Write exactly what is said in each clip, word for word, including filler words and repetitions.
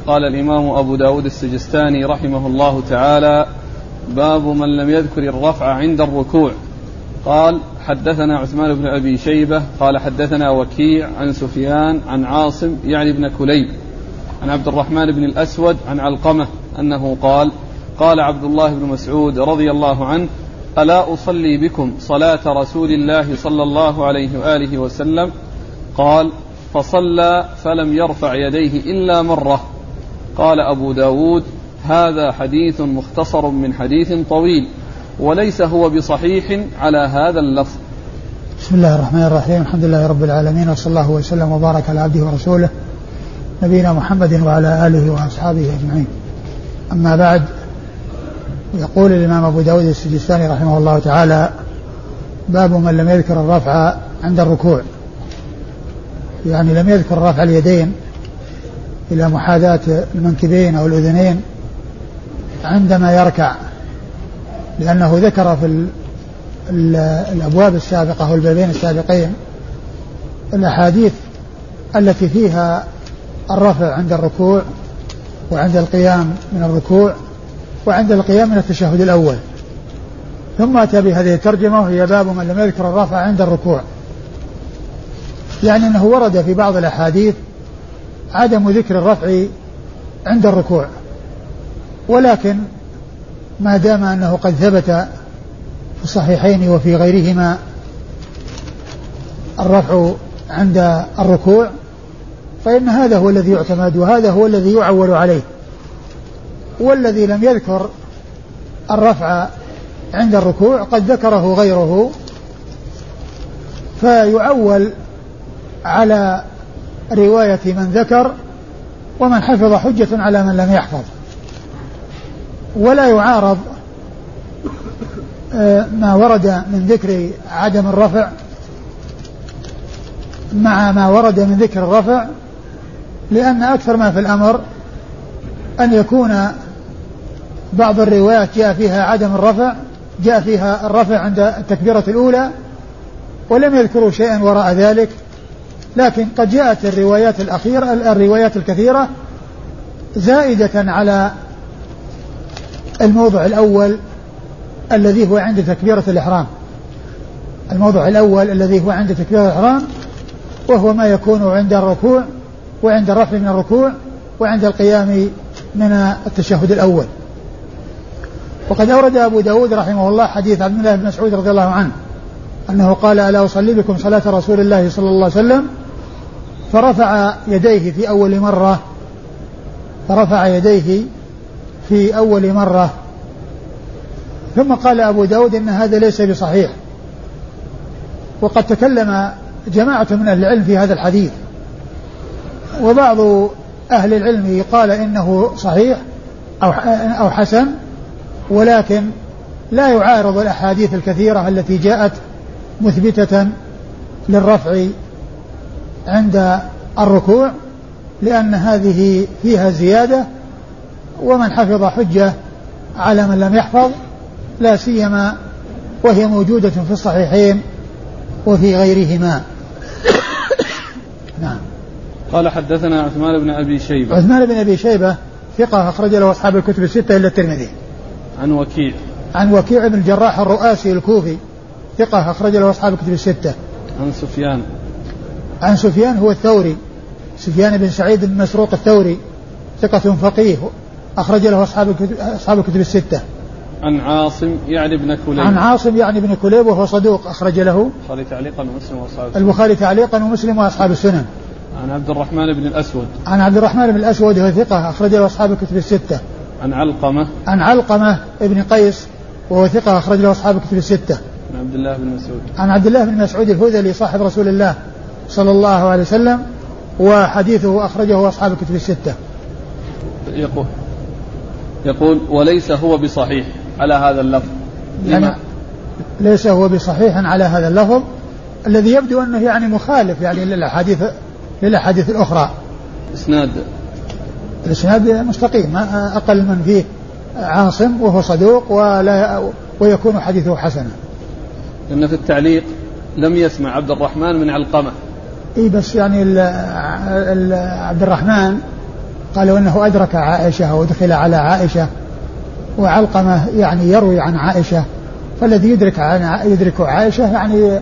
قال الإمام أبو داود السجستاني رحمه الله تعالى: باب من لم يذكر الرفع عند الركوع. قال: حدثنا عثمان بن أبي شيبة قال حدثنا وكيع عن سفيان عن عاصم يعني بن كليب عن عبد الرحمن بن الأسود عن علقمة أنه قال: قال عبد الله بن مسعود رضي الله عنه: ألا أصلي بكم صلاة رسول الله صلى الله عليه وآله وسلم؟ قال: فصلى فلم يرفع يديه إلا مرة. قال أبو داود: هذا حديث مختصر من حديث طويل، وليس هو بصحيح على هذا اللفظ. بسم الله الرحمن الرحيم. الحمد لله رب العالمين، وصلى الله وسلم وبارك على عبده ورسوله نبينا محمد وعلى آله وأصحابه أجمعين. أما بعد، يقول الإمام أبو داود السجستاني رحمه الله تعالى: باب من لم يذكر الرفع عند الركوع، يعني لم يذكر رفع اليدين إلى محاذاة المنكبين أو الأذنين عندما يركع، لأنه ذكر في الأبواب السابقة والبابين السابقين الأحاديث التي فيها الرفع عند الركوع وعند القيام من الركوع وعند القيام من التشهد الأول، ثم أتى بهذه الترجمة وهي باب من لم يذكر الرفع عند الركوع، يعني أنه ورد في بعض الأحاديث عدم ذكر الرفع عند الركوع، ولكن ما دام أنه قد ثبت في الصحيحين وفي غيرهما الرفع عند الركوع فإن هذا هو الذي يعتمد وهذا هو الذي يعول عليه. والذي لم يذكر الرفع عند الركوع قد ذكره غيره، فيعول على رواية من ذكر، ومن حفظ حجة على من لم يحفظ، ولا يعارض ما ورد من ذكر عدم الرفع مع ما ورد من ذكر الرفع، لأن أكثر ما في الأمر أن يكون بعض الروايات جاء فيها عدم الرفع، جاء فيها الرفع عند التكبيرة الأولى ولم يذكروا شيئا وراء ذلك، لكن قد جاءت الروايات الأخيرة الروايات الكثيرة زائدة على الموضع الأول الذي هو عند تكبيرة الإحرام. الموضع الأول الذي هو عند تكبيرة الإحرام وهو ما يكون عند الركوع وعند الرفع من الركوع وعند القيام من التشهد الأول. وقد أورد أبو داود رحمه الله حديث عبد الله بن مسعود رضي الله عنه أنه قال: ألا أصلي بكم صلاة رسول الله صلى الله عليه وسلم؟ فرفع يديه في أول مرة فرفع يديه في أول مرة ثم قال أبو داود إن هذا ليس بصحيح. وقد تكلم جماعة من أهل العلم في هذا الحديث، وبعض أهل العلم قال إنه صحيح أو أو حسن، ولكن لا يعارض الأحاديث الكثيرة التي جاءت مثبتة للرفع عند الركوع، لأن هذه فيها زيادة، ومن حفظ حجة على من لم يحفظ، لا سيما وهي موجودة في الصحيحين وفي غيرهما. نعم. قال: حدثنا عثمان بن أبي شيبة. عثمان بن أبي شيبة ثقة أخرج له أصحاب الكتب الستة إلا الترمذي. عن وكيع. عن وكيع بن الجراح الرؤاسي الكوفي ثقة أخرج له أصحاب الكتب الستة. عن سفيان. عن سفيان هو الثوري، سفيان بن سعيد بن مسروق الثوري ثقة فقيه أخرج له أصحاب الكتب, أصحاب الكتب الستة. عن عاصم يعني بن كليب. عن عاصم يعني بن كليب وهو صدوق أخرج له البخاري تعليقا ومسلم وأصحاب السنن. البخاري تعليقا ومسلم وأصحاب السنن. عن عبد الرحمن بن الأسود. عن عبد الرحمن بن الأسود وهو ثقة أخرج له أصحاب الكتب الستة. عن علقمة. عن علقمة ابن قيس وهو ثقة أخرج له أصحاب الكتب الستة. عن عبد الله بن مسعود. عن عبد الله بن مسعود الهذلي صاحب رسول الله صلى الله عليه وسلم، وحديثه أخرجه أصحاب الكتب الستة. يقول يقول وليس هو بصحيح على هذا اللفظ. يعني ليس هو بصحيح على هذا اللفظ الذي يبدو أنه يعني مخالف يعني للأحاديث للأحاديث الأخرى. إسناد الإسناد مستقيم، أقل من فيه عاصم وهو صدوق ولا ويكون حديثه حسنا. لأن في التعليق لم يسمع عبد الرحمن من علقمة. إيه بس يعني ال ال عبد الرحمن قالوا أنه أدرك عائشة ودخل على عائشة، وعلقمة يعني يروي عن عائشة، فالذي يدرك عن يدرك عائشة يعني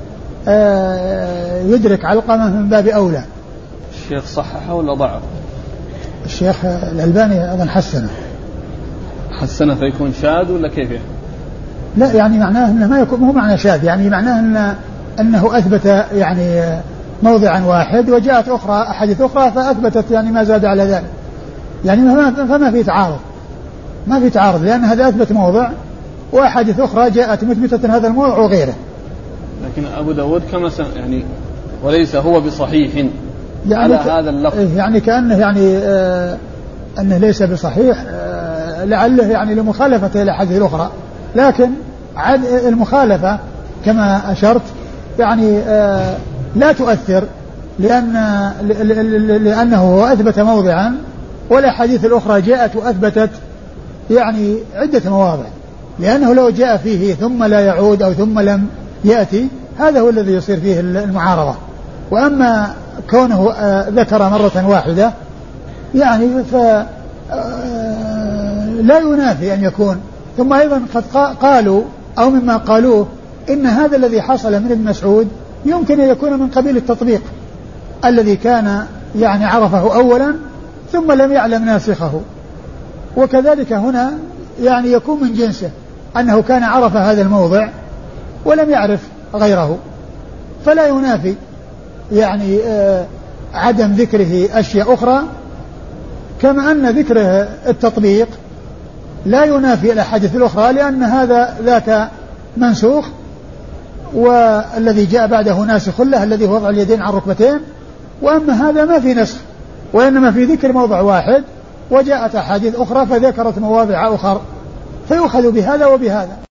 يدرك علقمة من باب أولى. الشيخ صححه ولا ضعف؟ الشيخ الألباني أظن حسنه. حسنه فيكون شاذ ولا كيف يعني؟ لا يعني معناه أنه ما يكون، مو معنى شاذ، يعني معناه أنه, أنه أثبت يعني موضعا واحد وجاءت أخرى أحاديث أخرى فأثبتت يعني ما زاد على ذلك، يعني فما في تعارض، ما في تعارض، لأن هذا أثبت موضع وأحاديث أخرى جاءت مثبتة هذا الموضع وغيره. لكن أبو داود كما يعني وليس هو بصحيح يعني على هذا اللفظ، يعني كأنه يعني آه أنه ليس بصحيح آه لعله يعني لمخالفة الأحاديث الأخرى، لكن عد المخالفة كما أشرت يعني آه لا تؤثر، لأن لأنه أثبت موضعا والأحاديث الأخرى جاءت وأثبتت يعني عدة مواضع، لأنه لو جاء فيه ثم لا يعود أو ثم لم يأتي هذا هو الذي يصير فيه المعارضة. وأما كونه آه ذكر مرة واحدة يعني فلا ينافي أن يكون. ثم أيضا قد قالوا أو مما قالوه إن هذا الذي حصل من ابن مسعود يمكن أن يكون من قبيل التطبيق الذي كان يعني عرفه أولا ثم لم يعلم ناسخه، وكذلك هنا يعني يكون من جنسه أنه كان عرف هذا الموضع ولم يعرف غيره، فلا ينافي يعني آه عدم ذكره أشياء أخرى، كما أن ذكره التطبيق لا ينافي الأحاديث الأخرى، لأن هذا ذاك منسوخ والذي جاء بعده ناسخ له الذي هو وضع اليدين على الركبتين، وأما هذا ما في نسخ وإنما في ذكر موضع واحد وجاءت أحاديث أخرى فذكرت مواضع أخرى، فيؤخذ بهذا وبهذا.